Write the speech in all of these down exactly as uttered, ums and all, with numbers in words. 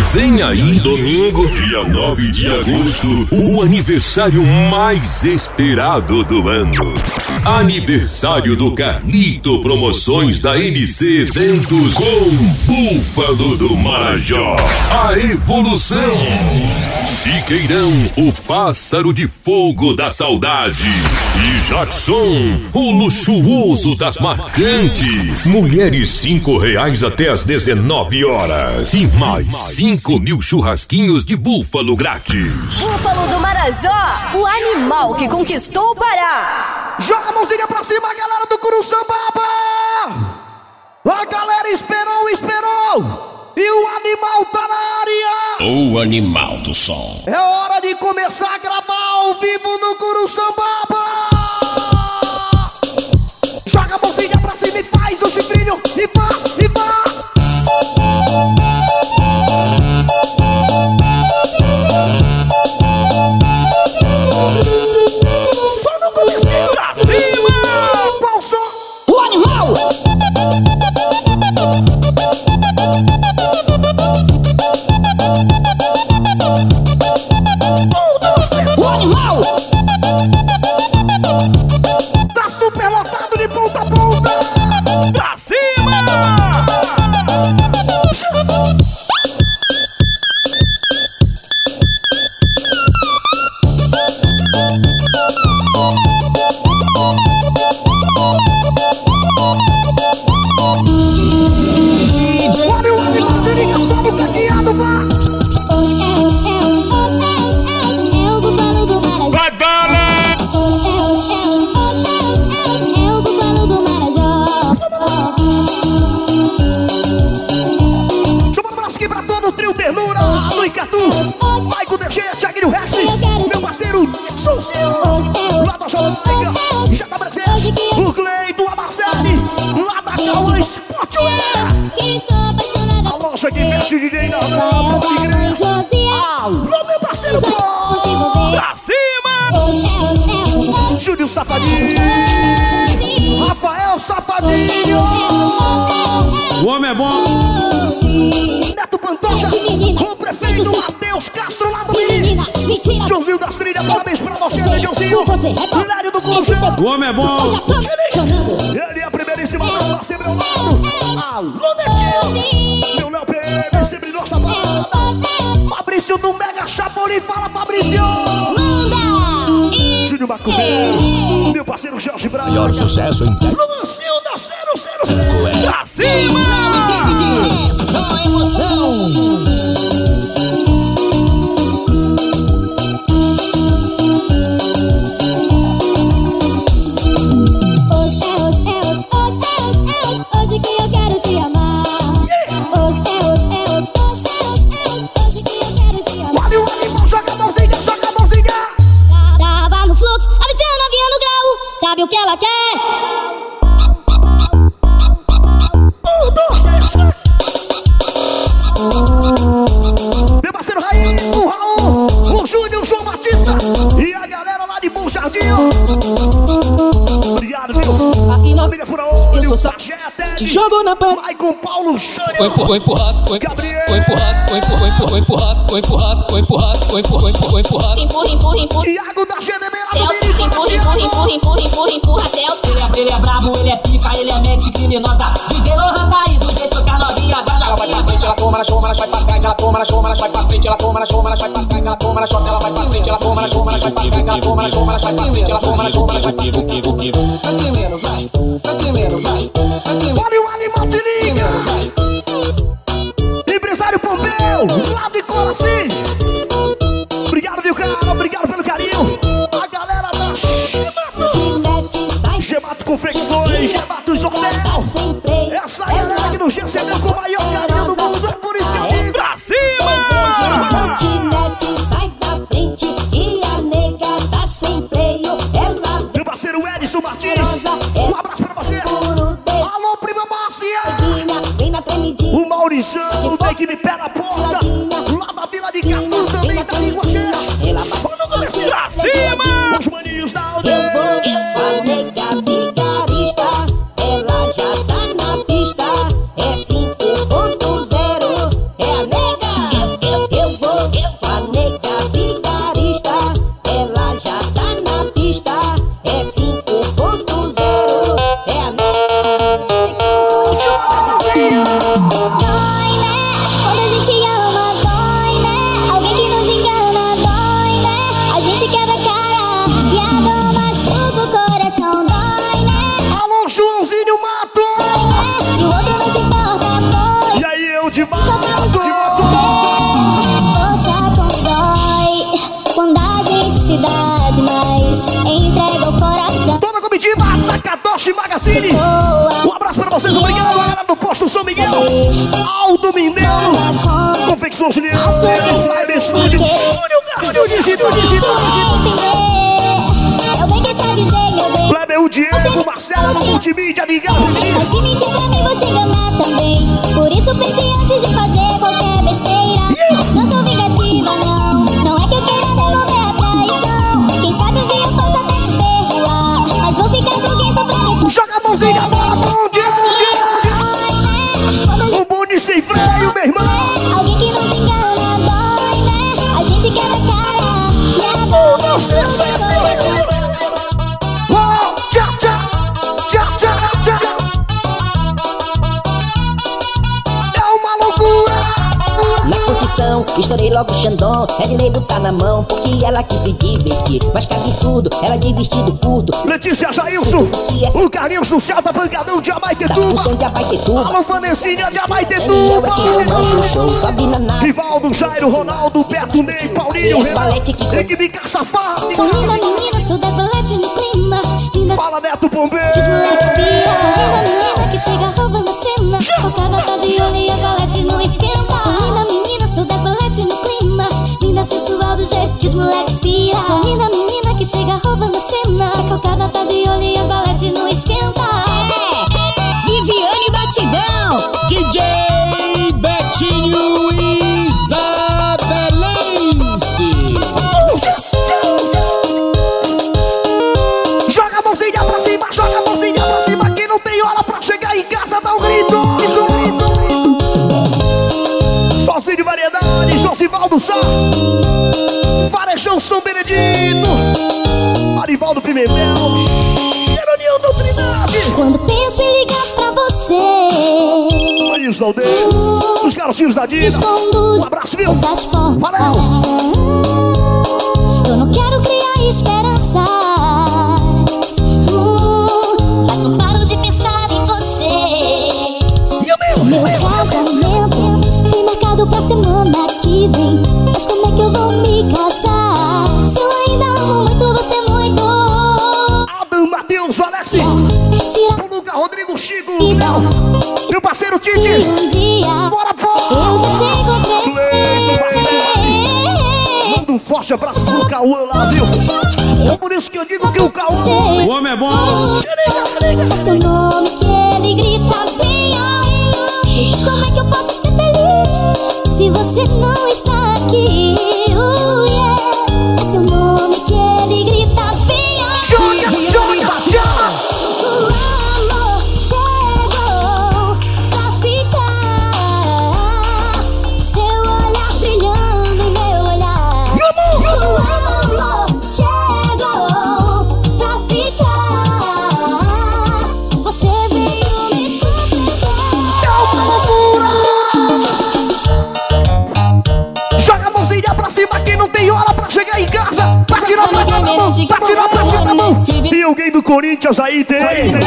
Vem aí, domingo, dia nove de agosto, o aniversário mais esperado do ano. Aniversário do Carlito Promoções da M C Eventos com Búfalo do Marajó. A evolução. Siqueirão, o pássaro de fogo da saudade. E Jackson, o luxuoso das marcantes. Mulheres cinco reais até as dezenove horas. E mais cinco mil churrasquinhos de búfalo grátis. Búfalo do Marajó, o animal que conquistou o Pará. Joga a mãozinha pra cima, galera do Curuçambaba. A galera esperou, esperou. E o animal tá na área. O animal do som. É hora de começar a gravar ao vivo no Curuçambaba. Joga a mãozinha pra cima e faz o chifrinho. E faz, e faz. Só no comecinho. Pra cima. Qual som? O animal. O animal. Tá super lotado de ponta a ponta. Pra cima. Olha o animal, se liga só no caqueado, vá. Vai, Dona! Chama um abraço aqui pra todo o trio Ternura, Alô Icatu, Maico D G, Thiaguinho Rex, meu parceiro Nixon Sil, lá da Jamaica, já tá presente, o Cleito, a Marcele, lá da Cauã Sportwear, a loja que mexe D J da Rampa de Igreja, alô meu parceiro Pô, Pra cima! Júnior Safadinho, Rafael Safadinho, O homem é bom. Neto Pantoja, o prefeito Matheus Castro lá do Mirim, Joãozinho das Trilhas, parabéns pra você, né, Joãozinho? Hilário do Colombiano. O homem é bom. Ele é a primeiríssima dama, sempre ao lado. Alô, Netinho. Meu Léo P M, sempre nossa banda. Fabrício do Mega Chapolin, fala, Fabrício. Júnior Macumbeiro, meu parceiro Jorge Braga. Melhor sucesso em tempo. Luancinho da zero zero zero. Pra cima! Só emoção. Hoje que eu quero te amar. Hoje é, hoje é, hoje, hoje que eu quero te amar. Olha o animal, joga a mãozinha, joga a mãozinha. Tava no fluxo, avisando a novinha no grau. Sabe o que ela quer? Um, dois, três. Meu parceiro Raí, o Raul, o Júnior, o João Batista e a galera lá de Bom Jardim. Obrigado, viu? Família Furaolho, Eu sou sa- Pajé, Ted, Jogo na pan. vai com Paulo Foi Jânio. empurrado, foi empurrado, foi Gabriel. empurrado, foi empurrado, foi empurrado, foi empurrado, foi empurrado, foi empurrado, foi empurrado. Empurra, empurra, empurra. Tiago da G D B lá do Empurra, Mirim, empurra, fala, empurra, Thiago. empurra, empurra, empurra, empurra até o Ele é, ele é brabo, ele é pica, ele é mente criminosa. D J Lohan tá aí do jeito que a novinha gosta. Ela vai pra frente, ela toma na show, ela vai pra trás. Ela toma na show, ela vai pra frente. Ela toma na show, ela vai pra trás. Ela toma na show, ela vai pra frente. Ela toma na show, ela vai pra trás. Ela toma na show, ela vai pra frente. Ela toma na show, ela vai pra frente. Vai tremendo, vai. Vai tremendo, vai. Vai tremendo, Olha o animal, te liga. vai. Empresário Pompeu, lá de Coraci. Obrigado, viu, cara? Obrigado pelo carinho. A galera da Gematos. Gemato Confecções, Gematos Hotel. Essa galera que nos recebeu com o maior carinho do mundo. É por isso que eu digo. Pra cima! Sai da frente e a nega tá sem freio. Ela Meu parceiro Edson Martins, um abraço pra você. Alô, prima Márcia. vem na tremidinha. O Maurição, da equipe Pé na Porta. Lá da Vila de Catu também tá ali com a gente. Só no começo. Pra cima! Os maninhos da Eu aldeia. vou, a nega vigarista. Ela já tá na pista. É cinco Francine. Um abraço pra vocês, obrigado. A galera do Posto São Miguel. Aldo Mindelo. Confecção Juliano. Cyber Studio. Estúdio Digital. Eu bem que te avisei, eu bem. Kleber, o Diego, o Marcelo, do Multimídia, ligado, menino. Mas se mentir pra mim, vou te enganar também. Por isso pense antes de fazer qualquer besteira. Não sou vingativa, não. Não é que eu queira devolver a traição. Quem sabe um dia eu posso até te perdoar. Mas vou ficar com quem só pra depois. Joga a mãozinha, bola, bom dia, bom dia. O bonde sem freio, meu irmão. Alguém que não se engana, dói, né? A gente quer a cara. E a dor, não sei, não sei. Estourei logo o Xandão, é de lei botar na mão, porque ela quis se divertir. Mas que absurdo, ela de vestido curto. Letícia Jailson, o Carlinhos do Celta, Pancadão de Abaetetuba. Alô, Vanessinha de Abaetetuba. Rivaldo, Jairo, Ronaldo, Beto, Ney, Paulinho, equipe Caçafá. Sou linda menina, sou das boletes no clima. Fala, Neto Pombeiro. Sou linda menina que chega roubando a cena. Tocada tá de olho e a galete não esquenta. Sou linda menina, sou das boletes no clima. Linda sensual do jeito que os moleques pira. Sou linda menina que chega roubando a cena. Tocada tá de olho e a galete não esquenta. É, Viviane Batidão, D J Betinho Isabelense. Joga a mãozinha pra cima, joga a mãozinha pra cima. Quem não tem hora pra chegar em casa, dá um grito. Sozinho de variedade, Josivaldo Sá. Varejão São Benedito. Arivaldo Pimentel. Geroniel do Trindade. Quando penso em ligar pra você, Marinhos da Aldeia, os garotinhos da Dinas. Um abraço, viu? Valeu. Eu não quero criar esperanças, hum, mas não paro de pensar em você. E eu mesmo, meu casamento foi marcado pra semana que vem. Mas como é que eu vou me casar se eu ainda amo muito você muito? Adam, Matheus, Alex, o Luca, Rodrigo, Chico, então, meu parceiro Tite. Um dia, bora, pô! Eu já te encontrei. Cleito, Marcelo. Manda um forte abraço pro Cauã lá, viu? É por isso que eu digo que o Cauã, o homem é bom. É seu nome que ele grita bem alto. Me diz como é que eu posso ser feliz se você não está aqui. Uh, yeah. É seu nome que ele grita bem alto. Joga, joga, joga. O amor chegou pra ficar. Seu olhar brilhando em meu olhar. O amor chegou pra ficar. Você veio me completar. É uma loucura. Joga a mãozinha pra cima, quem não tem hora pra chegar em casa. Pra tirar pra cá na mão, pra tirar pra cá na mão. Tem alguém do Corinthians aí, tem.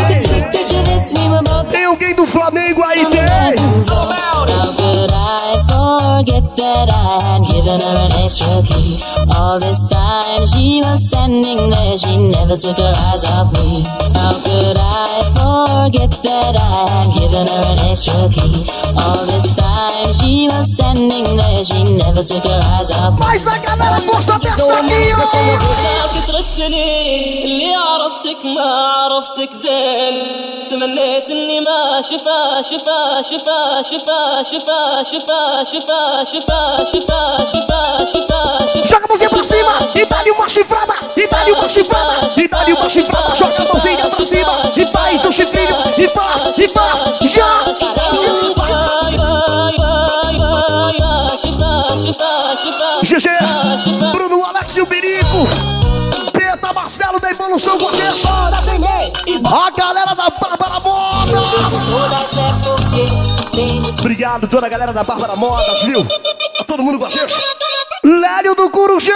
Tem alguém do Flamengo aí, tem. How could I forget that I had given her an extra key? All this time she was standing there, she never took her eyes off me. How could I forget that I had given her an extra key? All this time she was standing there, she never took her eyes off me. Mas a galera gosta dessa aqui, ó. كتر السنين اللي عرفتك ما عرفتك زين تمنيت اني ما شفا شفا شفا شفا شفا شفا شفا شفا شفا شفا شفا شفا. Joga a mãozinha pra cima e dá-lhe uma chifrada, e dá-lhe uma chifrada, e dá-lhe uma chifrada. Joga a mãozinha pra cima e faz o chifrinho, e faz, e faz, já, G G, Bruno, Alex e o Birico, Peta, Marcelo da Evolução com a gente. A galera da Bárbara Modas. Obrigado toda a galera da Bárbara Modas, viu? A todo mundo com a gente. Lélio do Corujão.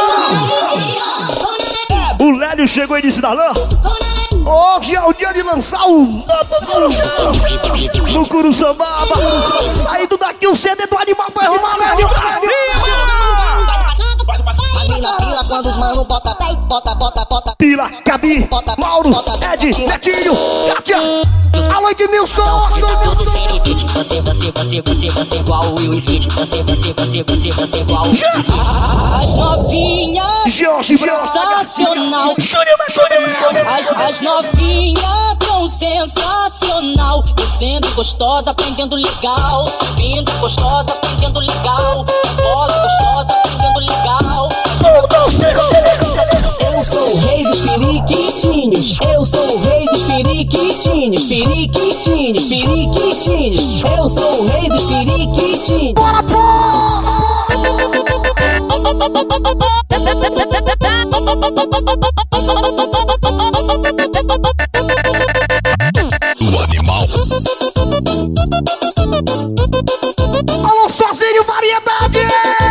O Lélio chegou e disse: Darlan, hoje é o dia de lançar o Corujão no Curuçambaba. Saindo daqui o C D do Animal vai rolar, Lélio. As mina pila quando os mano bota, bota, bota, bota. Pila Priscila, Gabi, Mauro, Ed, Netinho, Kátia. Alô, Edmilson. Tudo sem limite. Você, você, você, você, você igual o Will Smith. Você, você, você, você, você igual o... As novinhas Jorge sensacional. As, as novinhas tão sensacional. Descendo gostosa, aprendendo legal. Subindo gostosa, aprendendo legal. Bola gostosa, aprendendo legal. Eu sou o rei dos periquitinhos. Eu sou o rei dos periquitinhos. Periquitinhos, periquitinhos. Eu sou o rei dos periquitinhos. Bora, pô! O animal. Alô, sozinho, variedade!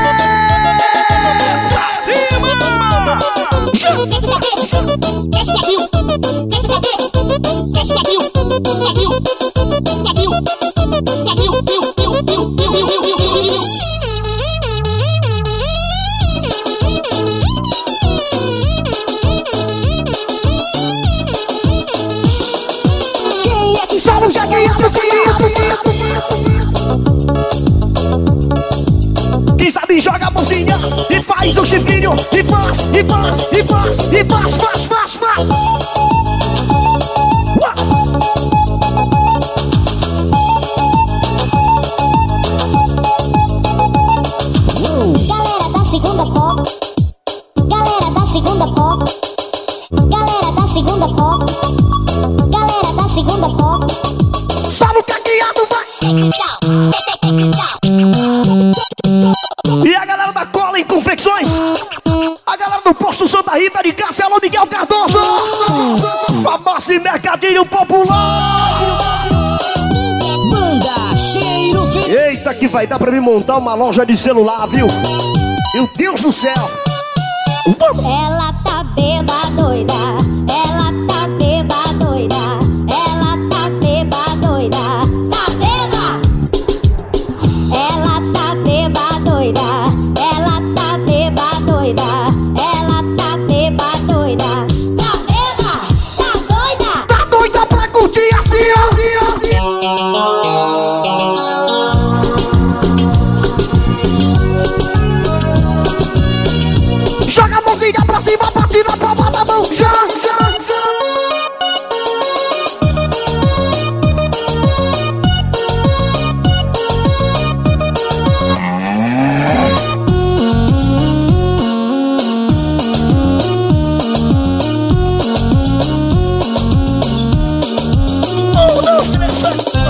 Desce o cabelo, desce o cabelo, desce o cabelo, desce o cabelo, cabelo, cabelo, cabelo, piu, piu, piu, piu, piu, piu, piu, piu. Quem é que sabe o que é que é? Quem sabe joga a mãozinha e faz o chifrinho e faz, e faz, e faz, e faz, faz, faz, faz. Uá. Galera da segunda pop, galera da segunda pop, galera da segunda pop, galera da segunda pop. Sabe o que é que é? E a galera da Cola em Confecções, a galera do Posto Santa Rita de Castelo Miguel Cardoso, Farmácia e Mercadinho Popular. Manda cheiro verde. Eita, que vai dar pra mim montar uma loja de celular, viu? Meu Deus do céu. Ela tá beba doida, ela tá beba doida, ela tá beba doida, tá beba. Ela tá beba doida, ela tá beba doida, ela tá beba doida, tá beba, tá doida. Tá doida pra curtir assim, assim, assim. Joga a mãozinha pra cima, bate na palma da mão. Já, já, já. Um, dois, três,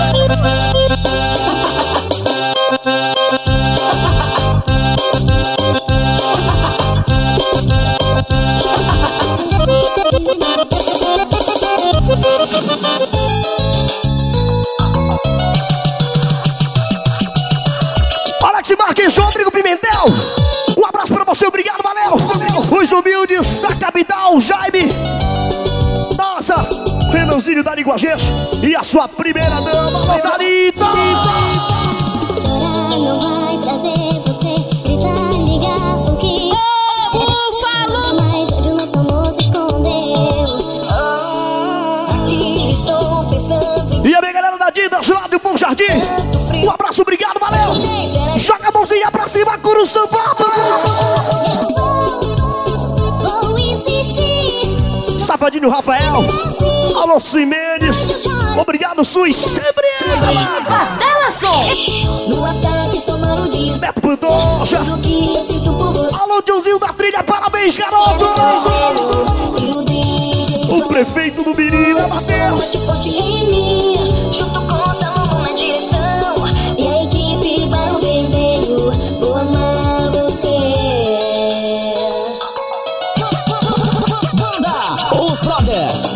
Alex Marques, Rodrigo Pimentel. Um abraço pra você, obrigado, valeu. Os humildes da capital, Jaime. Nossa, Renanzinho da Língua Gente. E a sua primeira dama, Margarita. Chorar não vai trazer você, gritar e ligar porque eu falo. Mas onde o nosso amor se escondeu? Aqui estou pensando em E a minha galera da Didas, lá do Bom Jardim. Um abraço, obrigado, valeu. Joga a mãozinha pra cima, Curu Sampato. vou insistir. Safadinho Rafael. Alô, Cimenez. Obrigado, Sus. Sempre. Dela som. No ataque somando diz Beto Pantoja. tudo que eu sinto por você. Alô, Diozinho da Trilha, parabéns, garoto. E o D J O prefeito do Birina, Matheus. forte, forte em mim, junto com o Tamo na direção. E a equipe Barão Vermelho, vou amar você. Banda Os Brothers.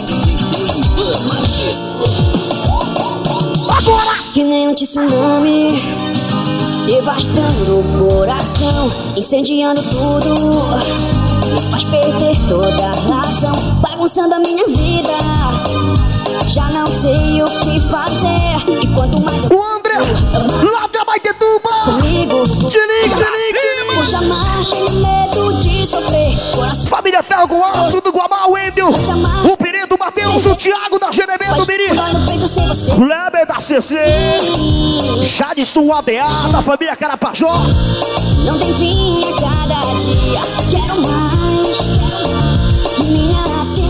Agora. Que nem um tsunami, devastando o coração, incendiando tudo, me faz perder toda a razão, bagunçando a minha vida. Já não sei o que fazer. E quanto mais eu O André, lá de Abaetetuba. comigo, Te liga, te liga. por jamais tenho medo de sofrer. Coração Família Ferro Gabriel Gosto do Guamá, o Wendel, o Pireto, o Matheus, o Thiago da G D B do Miri, Kleber da C C, Jadson, o A B A da família Carapajó. Não tem fim a cada dia. Quero mais, minha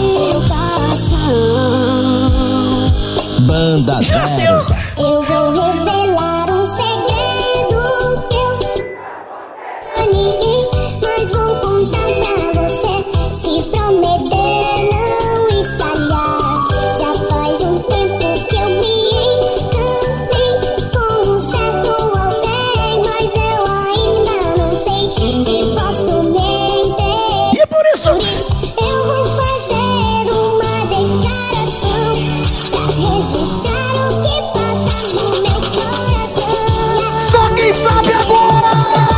tentação. Banda zero. Eu vou revelar um segredo que eu a ninguém, mas vou contar pra você. Se prometer não espalhar. Já faz um tempo que eu me encantei com um certo alguém, mas eu ainda não sei se posso mentir. E por isso, por isso eu vou fazer uma declaração pra registrar o que passa no meu coração. só quem sabe agora.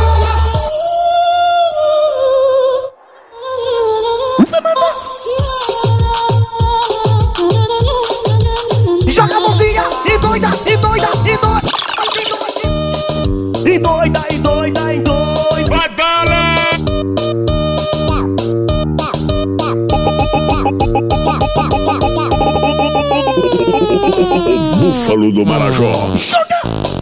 Vai mandar. Joga a mãozinha e doida, e doida, e doida. E doida, e doida, e doida. Vai, galera! Búfalo do Marajó. Joga!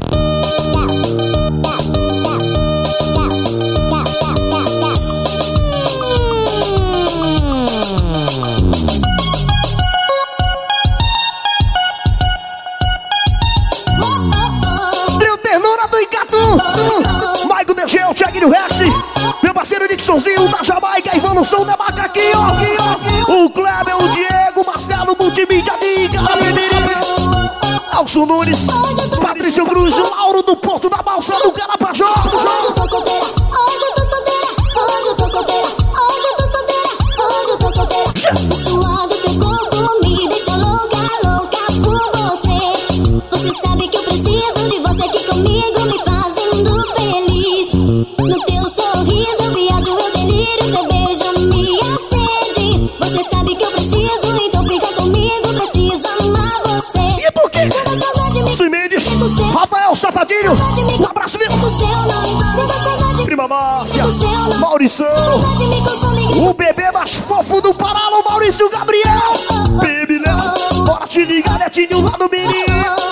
Trio Ternura do Icatu, Maico D G, o Thiaguinho Rex, meu parceiro Nixonzinho da Jamaica, Evolução da Macaquinho, o Kleber, o Diego, o Marcelo, Multimídia, Diga, Alcio Nunes, Patrício Cruz, o Lauro do Porto da Balsa, do Carapajó. Hoje eu tô solteira, hoje eu tô solteira, hoje eu tô solteira, hoje eu tô solteira, hoje eu tô solteira. Suado teu corpo me deixa louca, louca por você. Você sabe que eu preciso de você aqui comigo, me fazendo feliz. No teu sorriso eu viajo, eu delírio, teu beijo me acende. Você sabe que eu preciso, então fica comigo, preciso amar você. E por quê? Sui Mendes, Rafael Safadinho, um abraço, meu. Prima Márcia, Maurição, o bebê mais fofo do Pará, o Maurício Gabriel. Baby, né? Bora te ligar, netinho lá do Miri.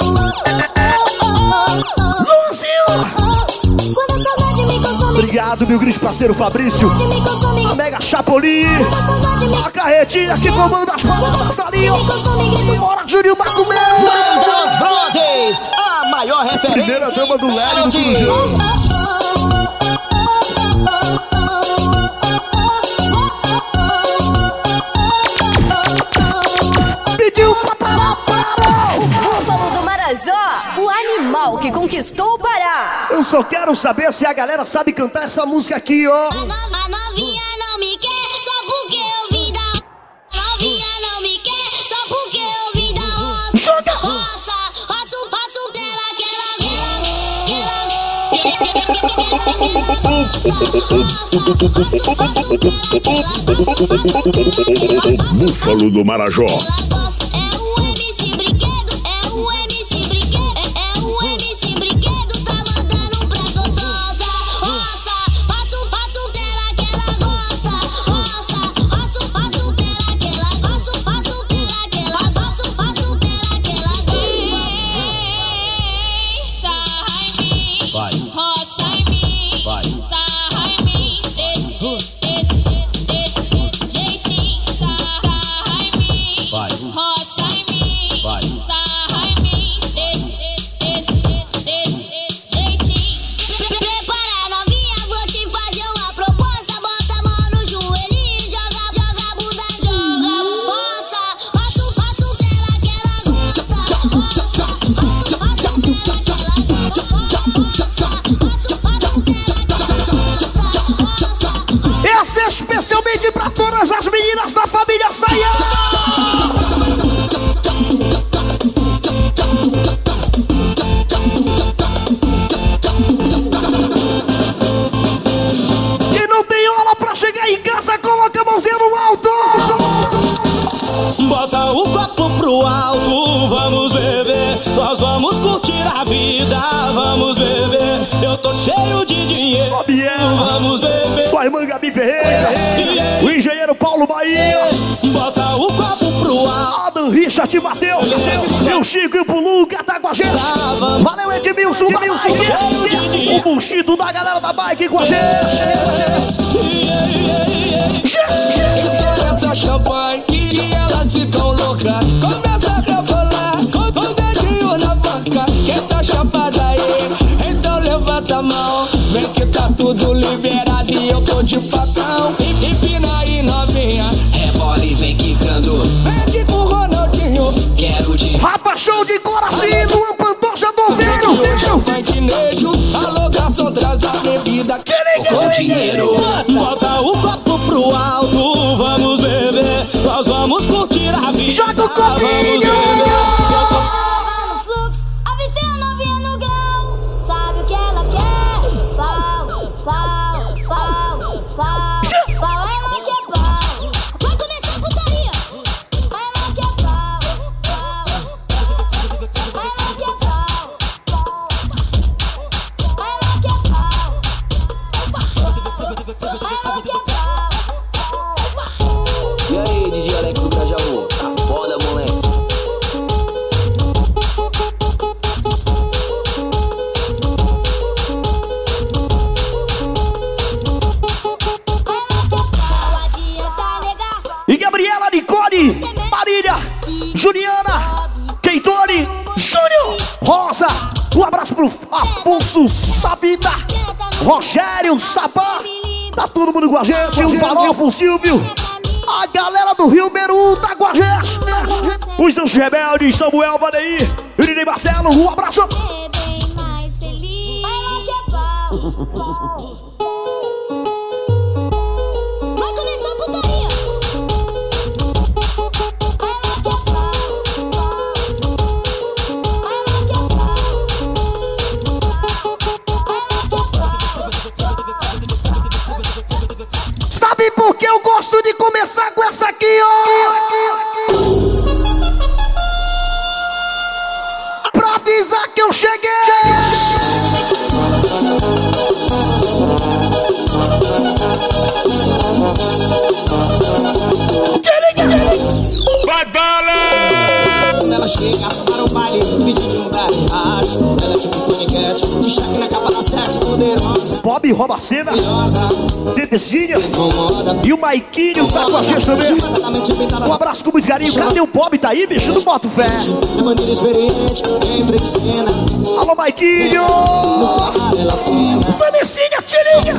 Luzinho. Obrigado, meu grande parceiro Fabrício, a Mega Chapolin, a carretinha que comanda as palavras ali, ó. Bora, Júnior Macumê. Bandas Brothers, a maior referência. Primeira dama do Lério do Cruzeiro. Pediu pra parar, parou. O Búfalo do Marajó, o animal que conquistou o Pará. Eu só quero saber se a galera sabe cantar essa música aqui, ó. A nova novinha não me quer só porque eu vim da novinha não me quer só porque eu vim da roça. Joga. Roça, roço, roço pela aquela, Búfalo do Marajó. é o M C Brinquedo, é o M C Brinquedo, é, é o M C Brinquedo, tá mandando pra gostosa. Roça, passo, passo pela aquela gosta. Roça, passo, passo pela aquela, passo, passo pela aquela, passo, passo pela aquela gosta. Sai em mim, Vai. roça em mim, Vai. sarra em mim, desse, desse, desse, desse jeitinho, sarra em mim. Vai. Roça em mim, Vai. sarra em mim, desse, desse, desse, desse jeitinho. Pre- pre- Prepara novinha, vou te fazer uma proposta. Bota a mão no joelho e joga, joga a bunda, joga. Roça, passo, passo pela aquela gosta. Roça, passo, passo pela aquela gosta. Roça, passo, passo pela aquela gosta. Essa é especialmente pra todas as meninas da família Saia. Quem não tem hora pra chegar em casa, coloca a mãozinha no alto. Bota o copo pro alto, vamos beber. Nós vamos curtir a vida, vamos beber. Eu tô cheio de dinheiro. Ó, Biel, vamos beber. sua irmã Gabi Ferreira, Yeah. o engenheiro Paulo Bahia, Bota o copo pro ar. Adam Richard e Matheus, e o Chico e o Puluca tá com a gente. Valeu, Edmilson, Edmilson, o buchito da galera da bike com a gente. Estoura essa champanhe que elas ficam loucas. Começa a rebolar com o dedinho na banca. Quem tá chapada aí, então levanta a mão. Vem que tá tudo liberado e eu tô de facão. Empina aí novinha, rebola e vem quicando. Vem aqui com o Ronaldinho, quero de Rafa Show de Coraci, Luan Pantoja do Velho. Fanquinejo, a locação traz a bebida com dinheiro. Bota o copo pro alto, vamos beber. Nós vamos curtir a vida. Joga o copinho! Tava no fluxo, avistei a novinha no grau. Sabe o que ela quer? Pau, pau, pau, pau. Pau, ela quer pau. Vai começar a putaria. Ela quer pau, pau, pau. Ela quer pau, pau. Ela quer pau. Ela quer pau. E aí, D J Alex do Cajaú? Tá foda, moleque. E Gabriela, Nicole, Marília, Juliana, Keitone, Júnior, Rosa. Um abraço pro Afonso Sabita, Rogério Sabá. Tá todo mundo com a gente. O Farofa, o Silvio. A galera do Rio Meru tá com a gente. Os Anjos Rebeldes, Samuel, Vaneir, Irinei Marcelo. Um abraço. Vai começar a putaria. Ela quer pau. Ela quer pau. Ela quer pau. Sabe por que eu gosto de começar com essa aqui, ó? Pra avisar que eu cheguei. Vai, Dale! Quando ela chega para o baile, pedindo lugar de rádio. Ela é tipo paniquete, de cheque na capa da sexo poderosa. Bob rouba a cena, Poderosa, Dedezinha incomoda. e o Maiquinho tá com a gente também. Um abraço com muito carinho. Cadê o Bob? Tá aí, bicho? Não bota fé. É maneira experiente, entra em cena. Alô, Maiquinho! Ela cena. Vanessinha, te liga!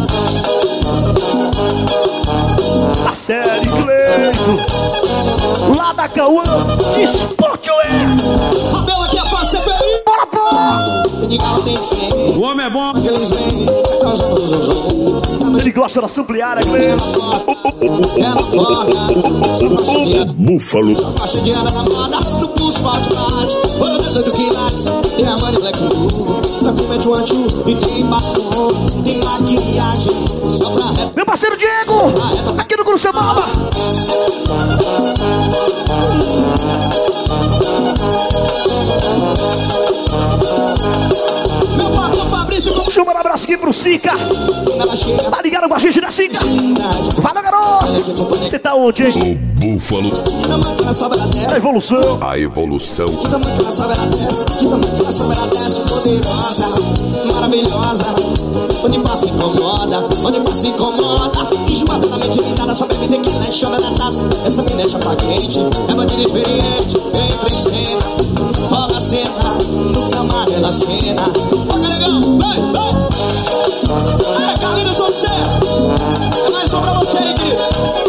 A série Cleito, lá da Cauã, Sportwear. Rabelo aqui é fácil ser feliz. Bora, pô! Diga ela tem que ser. O homem é bom. Aqueles vêm, causando zozão. Ele gosta da ampliária, Cleito. Ela foca, só faixa de ar. Búfalo. Só faixa de ar na moda, no pulso forte bate. Foram dezoito quilates, tem a Money Black Blue. Perfume é Chuanchu e tem batom, tem maquiagem. Só pra rap. Meu parceiro Diego, aqui no Curuçamaba. Meu patrão Fabrício com Chama um abraço aqui pro Sica. ela chega. Tá ligado com a gente da Sica? Cidade. Fala, garoto! Você tá onde, hein? O Búfalo. De tamanho que ela sobe, ela A desce. evolução. A evolução. De tamanho que ela sobe, ela desce. De tamanho que ela sobe, ela desce. Poderosa, maravilhosa. Onde passa incomoda, onde passa incomoda. Enjoada da mente limitada, só bebe tequila e chora na taça. Essa me deixa pra quente, é bandeira experiente. Entra em cena, rola a cena. No camar ela cena. Olha, negão, vai, vai. É, Carlinhos, sou de sucesso. É mais um pra você, hein, querido.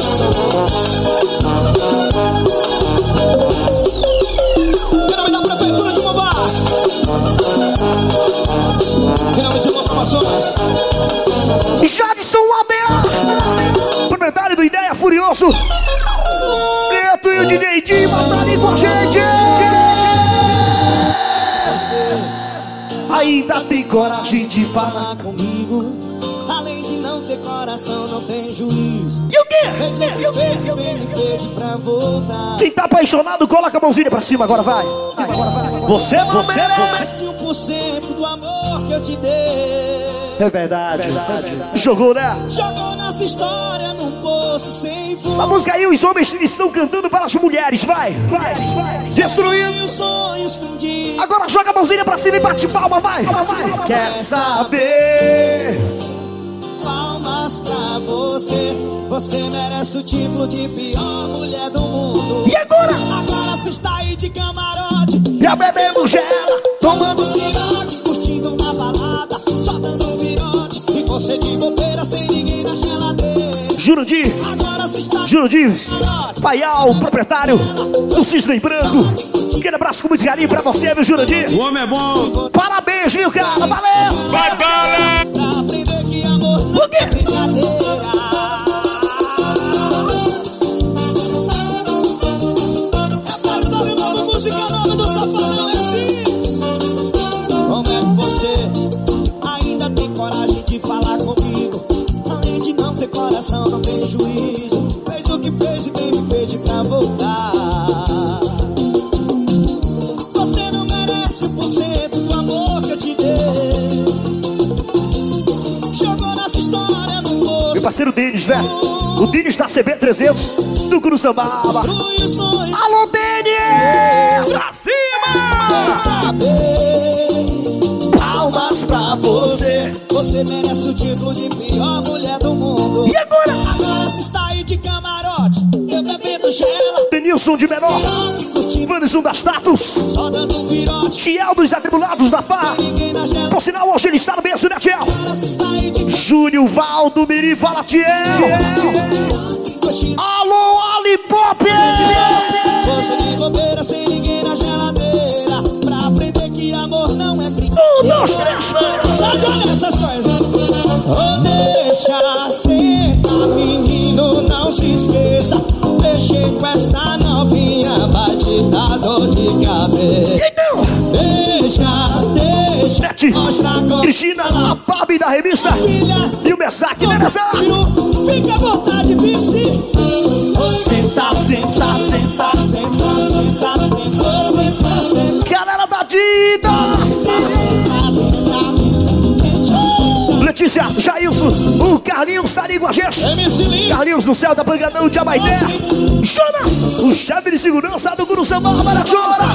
Em nome da Prefeitura de Mombasa. Em nome de Locomoções. Jadson Abel, proprietário do Ideia Furioso. Preto e o D J Dima tá ali com a gente. Ainda tem coragem de falar comigo? Além de não ter coração, não tem juízo. E o quê? Fez o que fez e vem me pede pra voltar. Quem tá apaixonado, coloca a mãozinha pra cima, agora vai. Vai, agora vai. Você não Você merece um por cento do amor que eu te dei. É verdade, é verdade. Jogou, né? Jogou nossa história num poço sem fundo. Essa música aí, os homens estão cantando para as mulheres. Vai, vai, vai. Destruindo os sonhos que um dia. Agora joga a mãozinha pra cima e bate palma, vai. vai. Quer saber? Palmas pra você. Você merece o título de pior mulher do mundo. E agora? Agora você está aí de camarote. Já bebendo gela, tomando ciroque, curtindo na balada, só dando um virote. E você de bobeira sem ninguém na geladeira. Jurandir, Jurandir, Paial, proprietário do Cisne Branco. Aquele abraço com muito carinho pra você, meu Jurandir. O homem é bom. Parabéns, viu, cara? Valeu! Vai, bala! Pra aprender que amor não é brincadeira. Música nova do Safadão é assim. Como é que você ainda tem coragem de falar comigo? Além de não ter coração, não tem juízo. Fez o que fez e vem me pedir pra voltar. Você não merece um por cento do amor que eu te dei. Jogou nossa história no poço. Meu parceiro Denis, né? O Denis da C B trezentos do Curuçambaba. Alô, Denis! Pra cima! Quer saber? Palmas pra você. Você merece o título de pior mulher do mundo. E agora? Agora você está aí de camarote. Eu bebendo gela. Denilson de Menor. Vanison das Tatos. Só dando um virote. Tiel dos Atribulados da F A. Por sinal, hoje ele está no berço, né, Tiel? Júnior Valdo Miri, fala, Tiel. Alô, Ali Pop! Você de bobeira sem ninguém na geladeira. Pra aprender que amor não é brincadeira. Um, dois, três, sabe olha essas coisas. Oh, deixa sentar, menino, não se esqueça. Mexer com essa novinha vai te dar dor de cabeça. Então, deixa, deixa. Nete, mostra Cristina, a Barbie da revista. Filha, e o Messac, né, Messac? Fica à vontade, vice. Senta, senta, senta, senta, senta, senta, senta, senta. Galera da Didas! Letícia, Jailson, o Carlinhos tá ali com a gente. Carlinhos do céu da Panganão de Abaité. Jonas, o chefe de segurança do Curuçambaba. Para Jonas!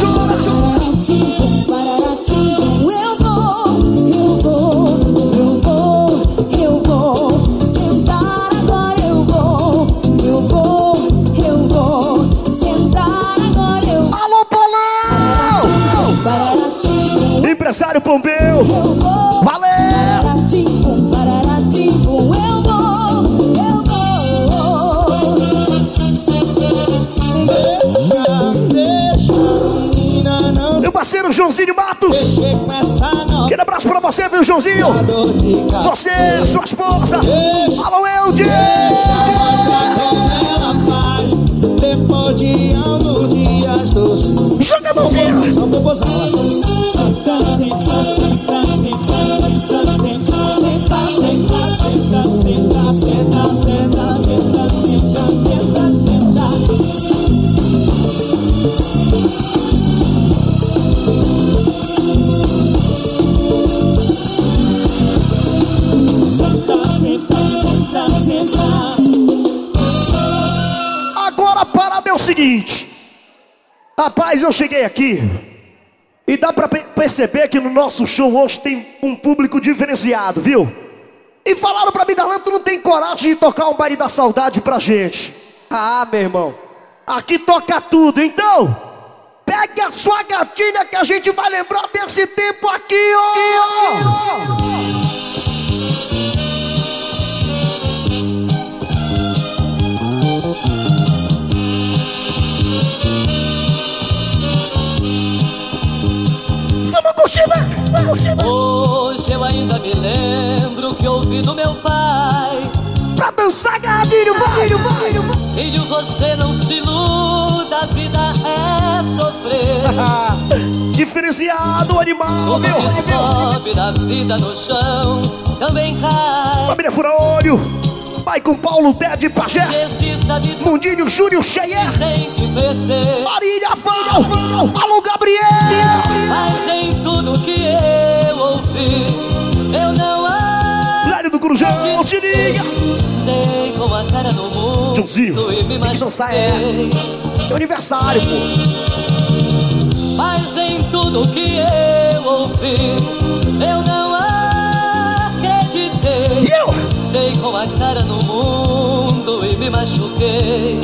Eu vou, eu vou, eu vou, eu vou sentar agora, eu vou, eu vou, eu vou sentar agora, eu vou. Alô, Polão! Empresário Pompeu! Valeu! Eu vou, eu vou. Deixa, menina, não. Meu parceiro Joãozinho Matos! Aquele abraço pra você, viu, Joãozinho? Você, sua esposa! Alô, Eude! Depois de anos, dias dos. Joga a mãozinha! Senta, senta, senta, senta, senta, senta, senta. Senta, senta, senta, senta. Agora a parada é o seguinte. Rapaz, eu cheguei aqui e dá pra perceber que no nosso show hoje tem um público diferenciado, viu? E falaram pra mim, Darlan, tu não tem coragem de tocar um baile da saudade pra gente. Ah, meu irmão, aqui toca tudo, então pegue a sua gatinha que a gente vai lembrar desse tempo aqui, ó. Vamos curtir, vamos curtir. Hoje eu ainda me lembro que ouvi do meu pai. Pra dançar, gadinho, vai, vai, vai. Filho, você não se iluda, a vida é sofrer. Diferenciado, animal, meu, meu. Sobe da vida no chão, também cai. família Fura-Olho. Vai com Paulo, Ted, Pajé. Mundinho, Júnior, Cheyer. Marília, Val. Alô, Gabriel. Mas em tudo que eu ouvi, eu não Lário do Corujão, Tirinha. dei com a cara no mundo. Tiozinho, tem que dançar essa. É aniversário, pô. Mas em tudo que eu ouvi, eu não acreditei. E eu? Dei com a cara no mundo e me machuquei.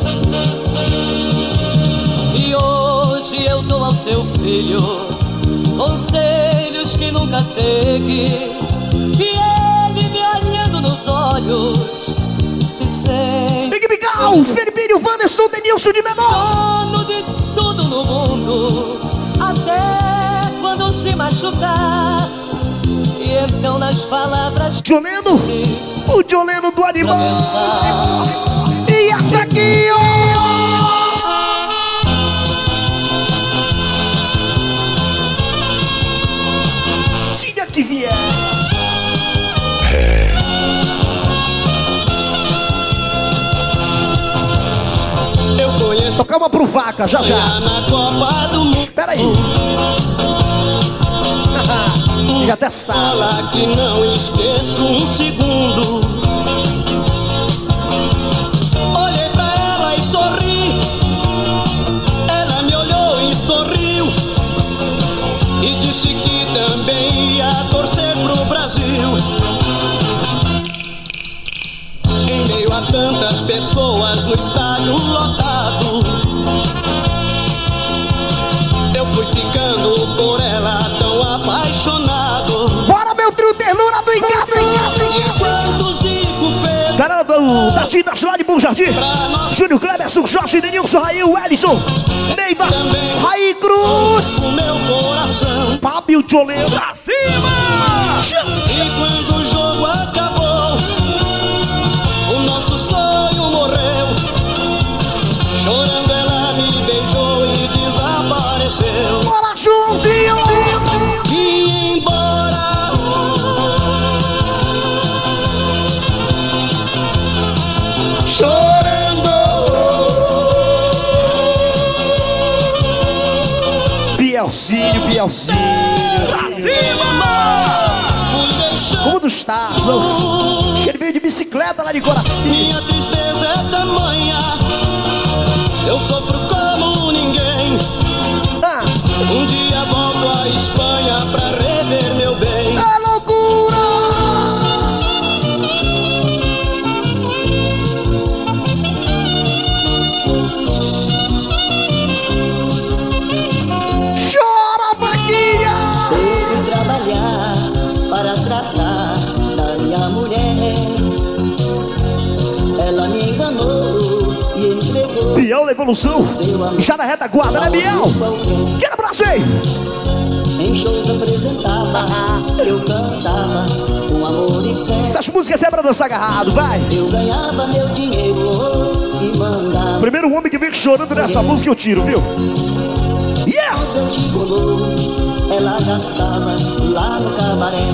E hoje eu dou ao seu filho conselhos que nunca segui. E ele me olhando nos olhos se sente Big Bigal, Felipinho, Wanderson, Denilson de menor. dono de tudo no mundo, até quando se machucar. E então nas palavras Joleno, o Joleno do animal. E essa aqui, ó. Tinha que vier. É. Eu conheço. Tocar uma pro Vaca, já já. Na Copa do Mundo. Espera aí. Já até sabe. Fala que não esqueço um segundo. Olhei pra ela e sorri. Ela me olhou e sorriu. E disse que também ia torcer pro Brasil. Em meio a tantas pessoas no estádio lotado, eu fui ficando por ela tão apaixonado. Bora, meu trio ternura do Engato. Enquanto Zico fez Galera do Tatinho das lá de Bom Jardim. Júnior Cleberson, Jorge, Denilson, Raí, Wellison, Neiva, Raí Cruz, o meu coração. Fábio Joleno. Pra cima! E quando o jogo acabou, o nosso sonho morreu. Chorando ela me beijou e desapareceu. Bora, Joãozinho. E embora. Chorando. Bielzinho, Bielzinho. Pra cima! Fui deixando. Como tu estás, Lô? Acho que ele veio de bicicleta lá de Coraci. Minha tristeza é tamanha. Eu sofro como ninguém. Ah, Um dia volto à Espanha pra rever meu bem. é loucura. Chora, vaquinha. Fui trabalhar para tratar da minha mulher. Ela me enganou e entregou. Biel da evolução. Já na retaguarda, né, Biel? Quero abraço aí. Em shows apresentava, eu cantava com amor e fé. Essas músicas é pra dançar agarrado, vai. Eu ganhava meu dinheiro e mandava. Primeiro homem que vem chorando nessa música eu tiro, viu? Yes! Quando eu te colou, ela gastava lá no cabaré.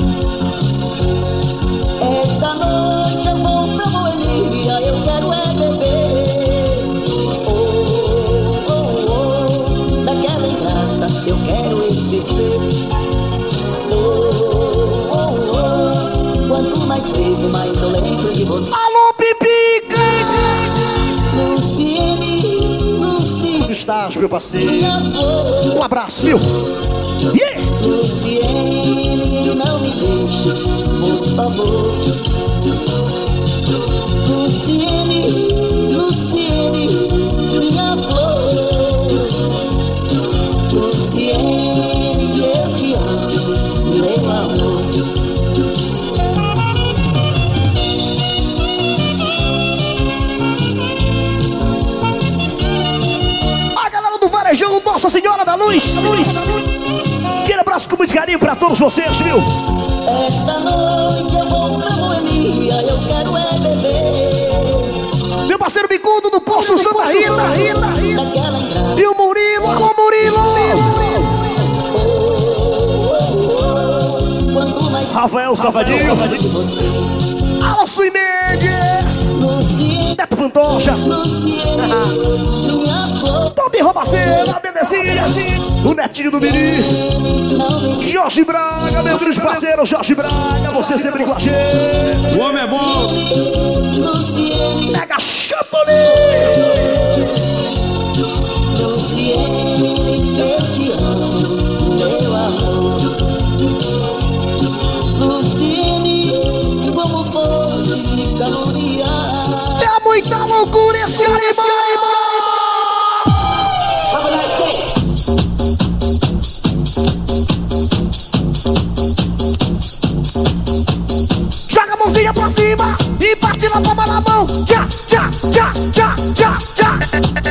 Esta noite eu vou pra Boemia, eu quero é beber. Oh, oh, oh, daquela ingrata eu quero esquecer. Oh, oh, oh, quanto mais bebo, mais eu lembro de você. Alô, Pipica! Luciene, Luciene, Onde estás, meu parceiro? minha flor. Um abraço, viu? Yeah! Luciene, não me deixe, por favor. Luciene, Luciene, minha flor. Luciene, eu te amo, meu amor. A galera do Varejão, Nossa Senhora da Luz! Luz! Aquele abraço com muito carinho pra todos vocês, viu? Esta noite eu vou pra Boemia, eu quero é beber. Meu parceiro Bicudo do Poço Santa Rita, Rita, Rita. Daquela ingrata. E o Murilo, alô Murilo! Oh, oh, oh, quanto mais Rafael Salvadinho. Alô, Sui Mendes. Neto Pantoja. Tobi Robaceira, a Benezinha. O Netinho do Miri. Jorge Braga, meu grande parceiro, Jorge Braga. Você sempre com a gente. O homem é bom. Mega Chapolin. Eu te amo, meu amor. Luciene, como pode me caluniar? É muita loucura esse animal. Joga a mãozinha pra cima e bate na palma na mão. Tchá, tchá, tchá, tchá, tchá, tchá.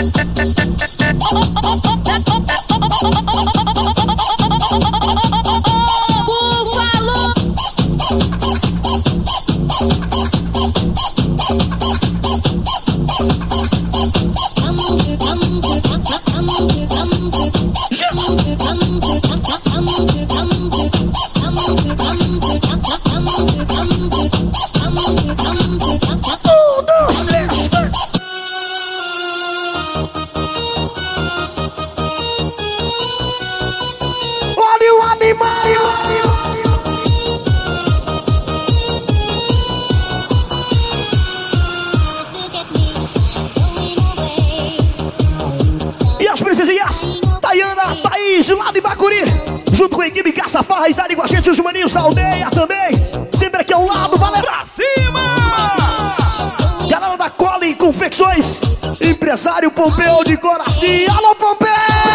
Lá de Bacuri, junto com a equipe Caça-Farra, estarem com a gente, os maninhos da aldeia também, sempre aqui ao lado, valeu! Pra cima! Galera da Colin Confecções, empresário Pompeu de Coraci, alô Pompeu!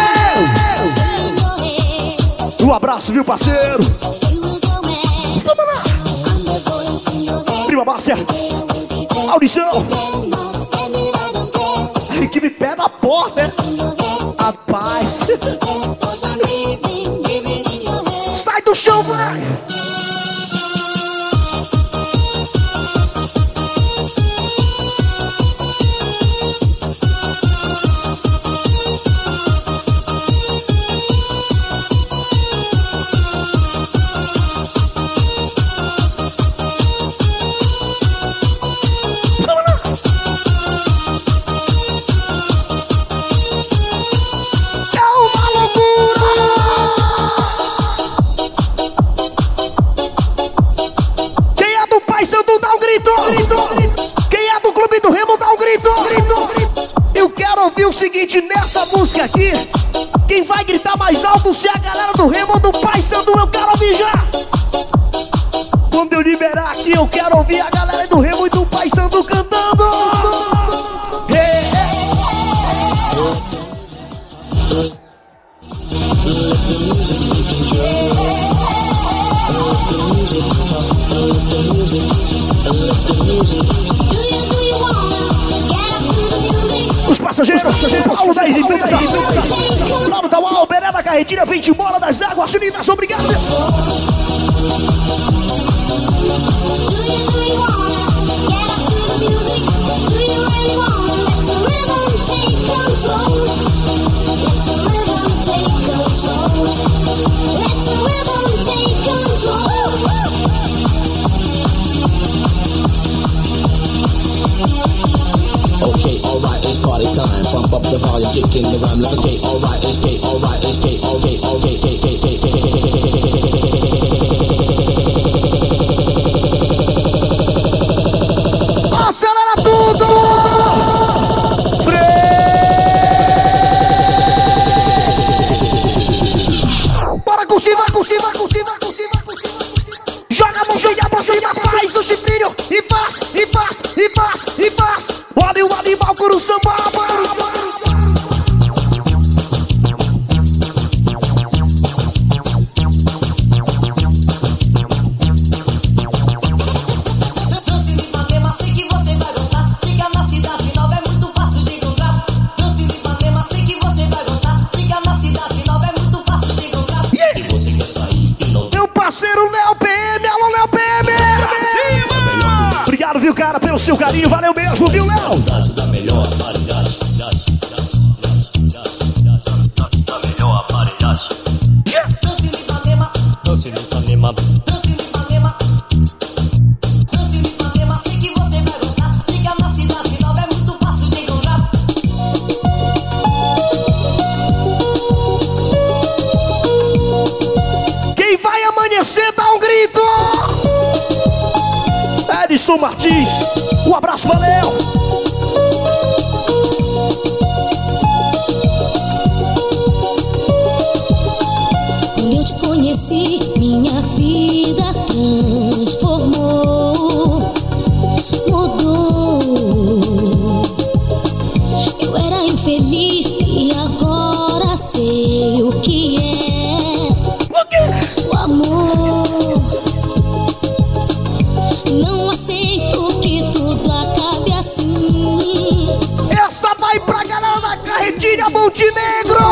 Um abraço, viu, parceiro? Tamo lá! Prima Márcia, audição! A equipe pé na porta, né? Rapaz! Sai do chão, vai! O seguinte, nessa música aqui, quem vai gritar mais alto se é a galera do Remo ou do Paysandu, eu quero ouvir já. Quando eu liberar aqui, eu quero ouvir a galera do Remo e do Paysandu cantando. Hey, hey. Os passageiros, passageiros, Paulo dez e trinta, Lauro da Uau, Beré da Carretilha, vem de bola das águas, Chuninas, obrigado. Okay, alright, it's party time. Bump up the volume, kick in the rhyme, levitate. Alright, it's K, alright, it's K, okay, okay, K, K, K, K, K. Acelera tudo! Bora curtir, vai curtir, vai curtir, vai curtir, vai curtir. Joga a mãozinha pra cima, faz o chifrinho e faz, e faz, e faz, e faz. Olha o animal curu samba. Dance de Ipanema, sei que você vai gostar. Fica na cidade nova, é muito fácil de encontrar. Dance de Ipanema, sei que você vai gostar. Fica na cidade nova, é muito fácil de encontrar. E você quer sair e não... Meu parceiro Léo P M, alô Léo P M! Obrigado, viu, cara, pelo seu carinho, valeu mesmo, viu, Léo? Da melhor variedade, da melhor variedade. Dance de Ipanema, Dance de Ipanema, dance de Ipanema. Edson Martins. Um abraço, valeu! Quando eu te conheci, minha vida transformou, mudou. Eu era infeliz e agora sei o que é o amor. Não aceito que tudo acabe assim. Essa vai pra galera da Carretilha Montenegro.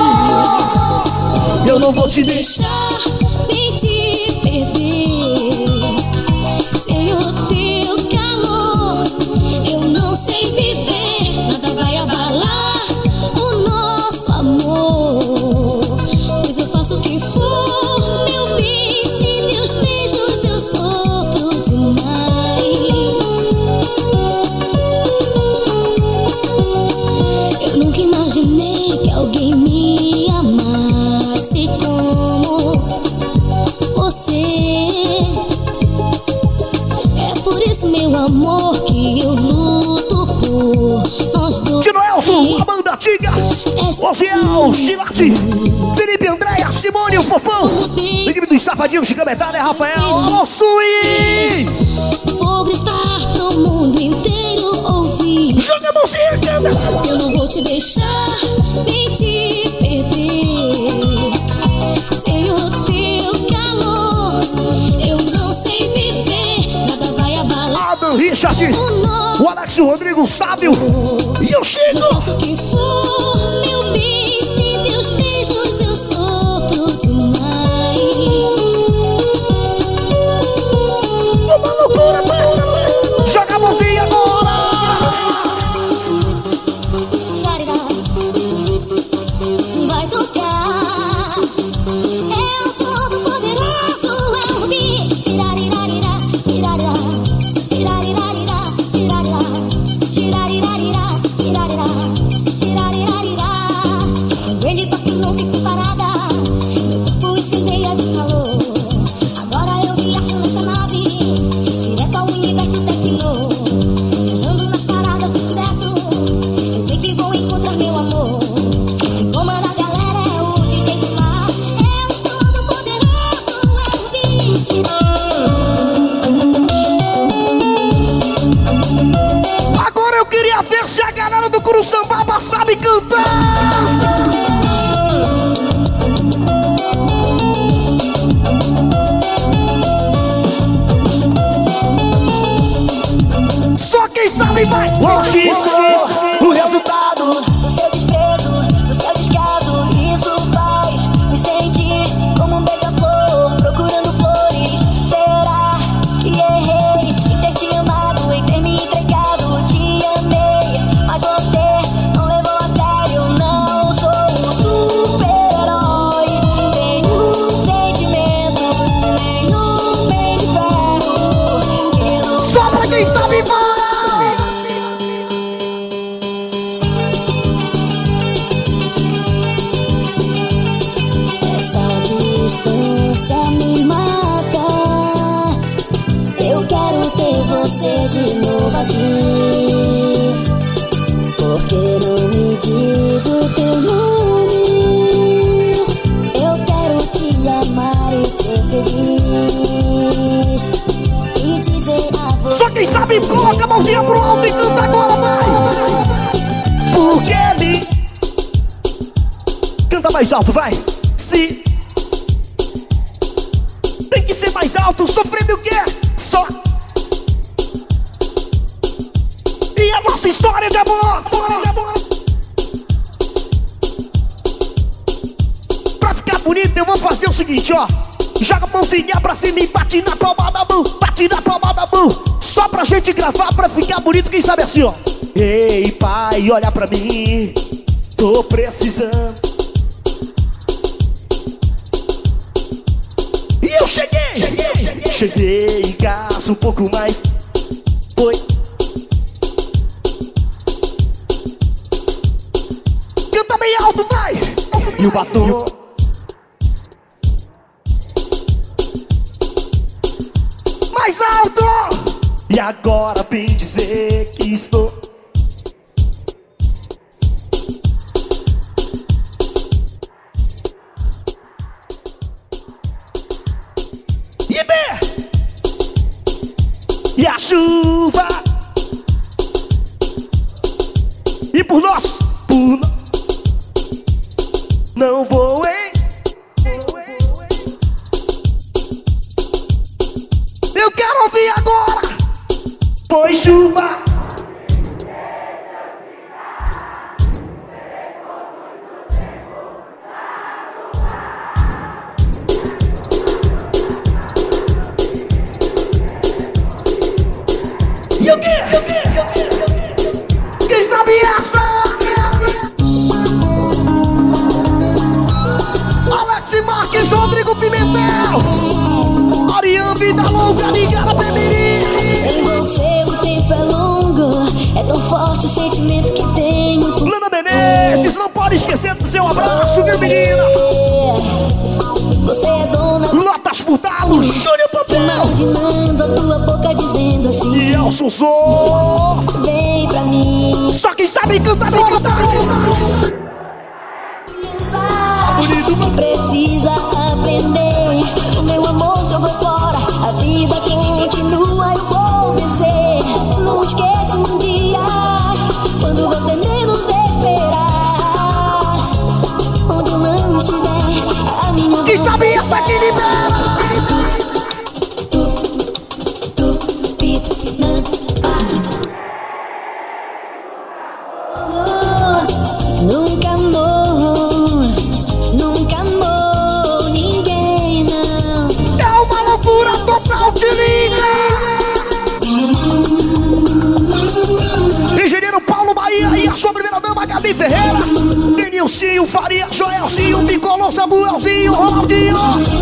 Eu não vou te deixar nem te perder. Sem o teu calor eu não sei viver. Nada vai abalar o nosso amor, pois eu faço o que for, meu bem. Sem teus beijos eu sofro demais. Eu nunca imaginei que alguém me amasse como você. É por isso, meu amor, que eu luto por nós dois. Tino Elson, a banda antiga. Osiel, Chilate, Felipe Andréia, Simone, o Fofão. Equipe dos Safadinhos, Chica Metalha, Rafael. Alô, Sui! Vou gritar pro mundo inteiro ouvir. Joga a mãozinha, canta. Eu não vou te deixar nem te perder. Sem o teu calor eu não sei viver. Nada vai abalar. Adam Richard, o Alex, o Rodrigo, o Sábio e o Chico. Eu faço o que for, meu bem. Sem teus beijos eu sofro demais. Uma loucura, joga a mãozinha agora. Vai tocar. É o todo poderoso, é o Rubi. Tirarirarira, tirarira, tirarirarira, tirarira, tirarirarira, tirarira, tirarirarira. Quando ele toca eu não fico parada, meu corpo incendeia de calor. Agora eu viajo nessa nave, direto ao universo tecno. Viajando nas paradas do sucesso, eu sei que vou encontrar meu amor. Quem comanda a galera é o D J Mar. É o todo poderoso, é o beat. Agora eu queria ver se a galera do Curuçambaba sabe cantar. Só quem sabe vai. Hoje sou o resultado. Do seu desprezo, do seu descaso, isso faz me sentir como um beija-flor procurando flores. Será que errei em ter te amado, em ter me entregado? Te amei, mas você não levou a sério. Não sou um super-herói, tenho sentimentos, nenhum bem de ferro. Só pra quem sabe vai. Essa distância me mata. Eu quero ter você de novo aqui. Porque não me diz o teu nome? Eu quero te amar e ser feliz. E dizer a você. Só quem sabe coloca a mãozinha pro alto e canta agora, vai. Porque me... Canta mais alto, vai. Se... Tem que ser mais alto, sofrendo o quê? Só... E a nossa história de amor. Pra ficar bonito eu vou fazer o seguinte, ó. Joga a mãozinha pra cima e bate na palma da mão. Bate na palma da mão. Só pra gente gravar, pra ficar bonito, quem sabe assim, ó. Ei, pai, olha pra mim. Tô precisando. E eu cheguei, cheguei, cheguei, cheguei, gasto um pouco mais. Foi. Canta bem alto, vai. E o batom. Mais alto. E agora vem dizer que estou. E B! E a chuva. E por nós, por nós, não vou, hein? Eu quero ouvir agora. Foi chuva. E o quê? E o quê? E o quê? E o quê? Quem sabe essa? Alex Marques, Rodrigo Pimentel, Ariane Vida Longa, ligada pra mim. Em você o tempo é longo, é tão forte o sentimento que tenho. Lana Menezes, não pode esquecer do seu abraço, viu, menina? Você é dona. Lotas Furtado, Júnior Papel. Imaginando a tua boca dizendo assim. E Elson Zos. Vem pra mim. Só quem sabe cantar, vem cantar. Bonito, precisa aprender. O meu amor jogou fora. A vida continua, eu vou vencer. Não esqueça um dia, quando você menos esperar. Onde eu não estiver, a minha. Quem sabe essa que libera. Nunca amou, nunca amou ninguém, não. É uma loucura total, te liga. Engenheiro Paulo Bahia e a sua primeira dama, Gabi Ferreira. Denilcinho, Faria, Joelzinho, Nicolão, Samuelzinho, Ronaldinho.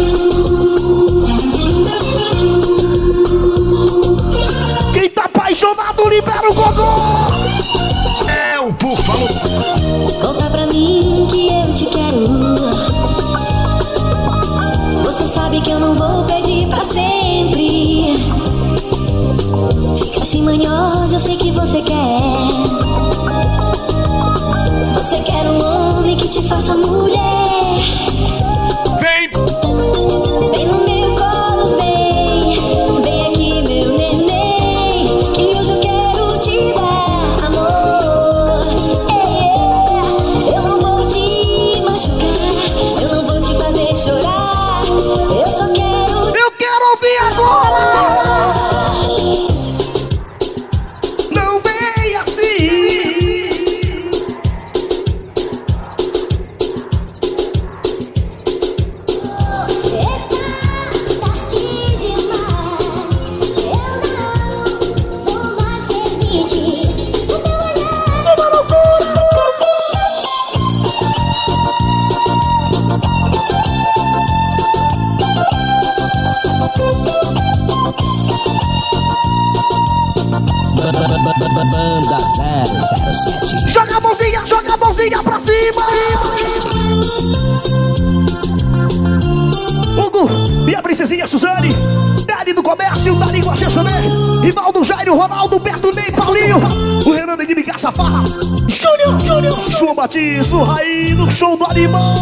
Quem tá apaixonado, libera o gogó. É o Búfalo. Conta pra mim que eu te quero. Você sabe que eu não vou pedir pra sempre. Fica assim manhosa, eu sei que você quer. Você quer um homem que te faça mulher. Vem! Vem no meu colo, vem. Vem aqui, meu neném, que hoje eu quero te dar amor. É, é. Eu não vou te machucar, eu não vou te fazer chorar. Eu só quero. Eu quero ouvir agora! Não vem assim! Banda zero zero sete. Joga a mãozinha, joga a mãozinha pra cima! Hugo e a princesinha Suzane, Dani do Comércio, Dani com a gente também. Rivaldo, Jairo, Ronaldo, Beto, Ney, Paulinho, o Renan de Micaça Farra, Júnior, Júnior, João Batista, o Raí no show do Animal.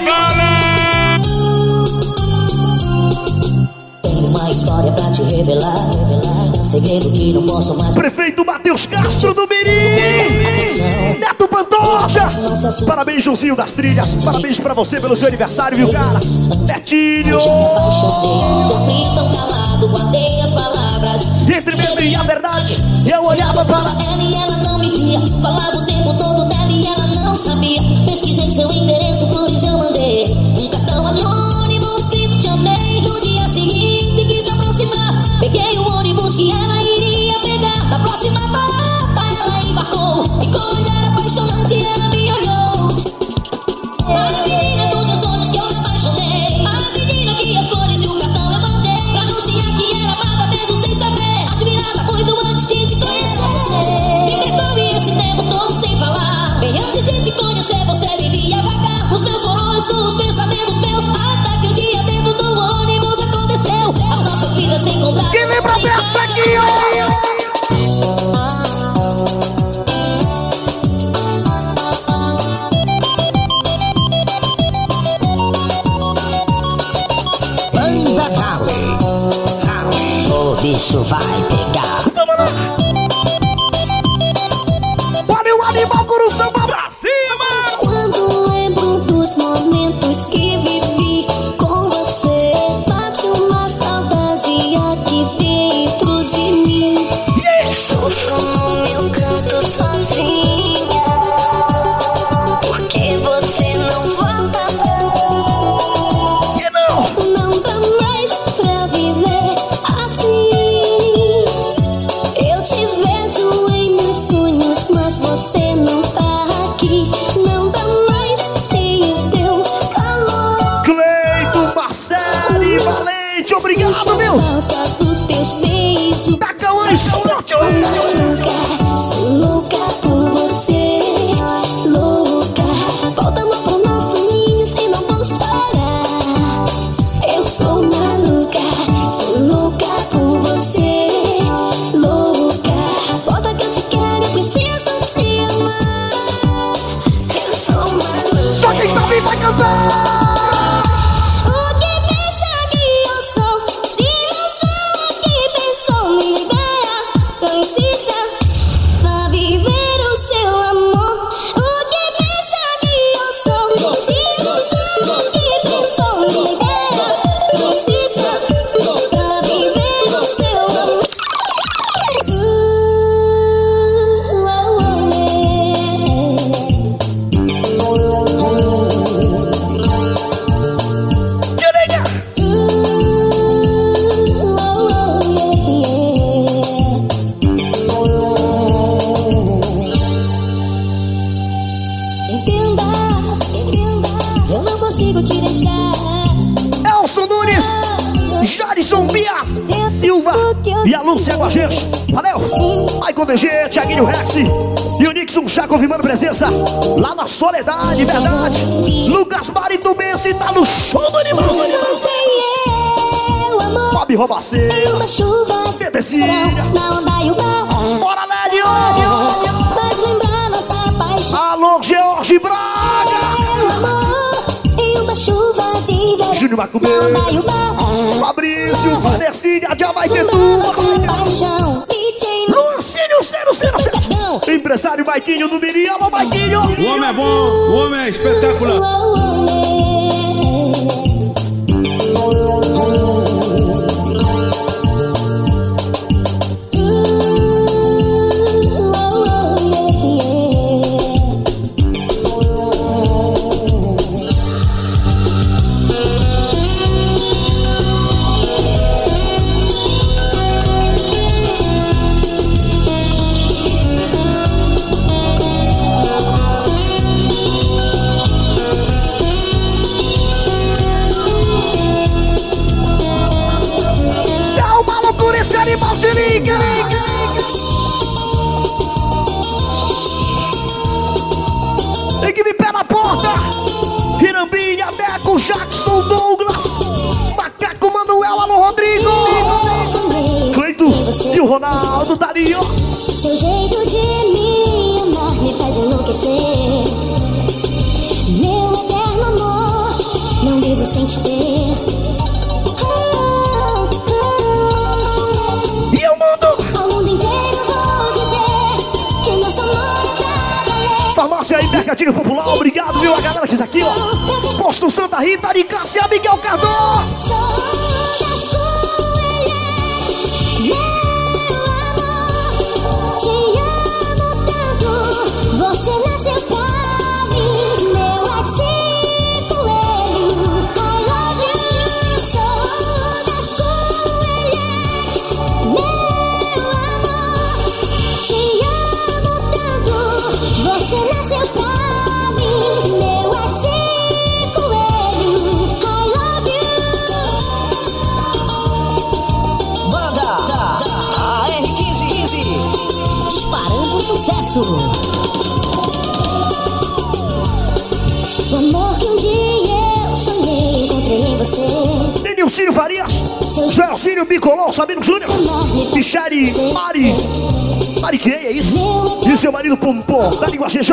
Tenho uma história pra te revelar, revelar. Um segredo que não posso mais. Prefeito Matheus Castro do Mirim, Neto Pantoja. Parabéns, Joãozinho das Trilhas. Parabéns pra você pelo seu aniversário, viu, cara? Netinho. Sofri tão calado, guardei as palavras. Entre medo e a verdade, eu olhava para ela e ela não me via. Falava o tempo todo dela e ela não sabia. Pesquisei seu endereço, flores eu mandei. Um cartão anônimo escrito te amei. No dia seguinte quis me aproximar. Peguei o ônibus que ela iria pegar. Na próxima parada ela embarcou. E com um olhar apaixonante ela me olhou. A menina dos meus sonhos que eu me apaixonei. A menina que as flores e o cartão eu mandei. Pra anunciar que era amada mesmo sem saber. Admirada muito antes de te conhecer. Me perdoe esse tempo todo sem falar. bicho vai pegar. Tamo lá. Olha o animal guru samba pra cima. Quando lembro dos momentos que vivi com você, bate uma saudade aqui dentro de mim. Yes. Sofro no meu canto sozinha, porque você não volta. Que não? Não dá mais pra viver assim. Eu te vejo em meus sonhos, mas você não tá aqui. Não dá mais sem o teu calor. Cleito, Marcelo e Valente, obrigado, viu? Falta dos teus beijos. Da Cauã Esporte. Sou louca por você, louca. Volta amor pro nosso ninho, se não vou chorar. Eu sou maluca, sou louca por você, louca. Volta que eu te quero, eu preciso te amar. Eu sou maluca. Só quem sabe vai cantar. O que pensa que eu sou? Se não sou o que pensou, me libera. Não insista, vá viver o seu amor. O que pensa que eu sou? Se não sou o que pensou, me libera. Não insista, vá viver o seu amor. Uh, uh, Direita. Entenda, entenda, eu não consigo te deixar. Elson Nunes, Jarison Bia Silva e a Lúcia com a gente. Valeu! Michael D G, Thiaguinho Rex e o Nixon Chá confirmando presença lá na Soledade, verdade. Lucas Marito Bense tá no show do animal. Você e eu, amor, Bob Robaceiro, uma chuva de Cecília. verão, na onda e o mar. Bora, Lélio! Faz lembrar nossa paixão. Alô, George Braga! Meu amor, em uma chuva de verão, Júnior na Macubeiro, onda e o mar. Fabrício, Vanessília, já vai ter Lembrar tudo. nossa paixão. D J Lucínio, Ciro, Ciro, Ciro. Empresário Maiquinho do Miri. Alô, Maiquinho! O homem é bom, o homem é espetacular. Dá uma loucura esse animal, se liga! Equipe pé na porta! Hirambinha, Deco, Jackson, Douglas, Macaco, Manuel, alô, Rodrigo! Cleito e o Ronaldo Dario! Seu jeito de me amar me faz enlouquecer. Meu eterno amor, não vivo sem te ter. Ah, ah. E eu mando! Ao mundo inteiro vou dizer que nosso amor é pra valer. Farmácia aí, Mercadinho Popular, obrigado, viu? A galera que está aqui, ó. Posto Santa Rita, de Cássia, Miguel Cardoso! O amor que um dia eu sonhei, encontrei em você. Denilcínio Farias, Joelcínio Bicolor, Sabino Júnior, Michele, Mari, Mari que é isso? E seu marido Pompom, da Língua Xejão,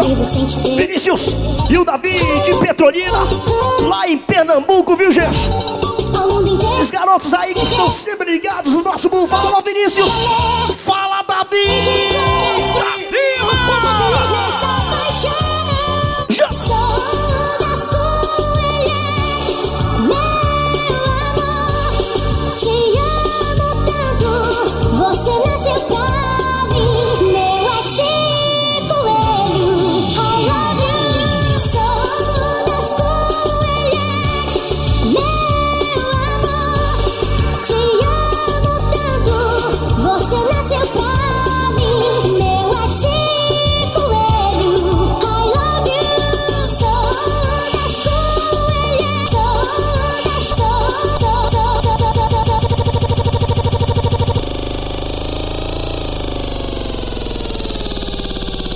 Vinícius e o Davi de Petrolina, lá em Pernambuco, viu, gente? Ao mundo Esses garotos aí que estão sempre ligados no nosso mundo. Fala lá, Vinícius. Fala, Davi. Pra cima! Já.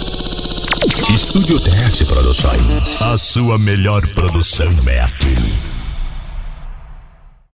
Estúdio T S Produções. A sua melhor produção é aqui.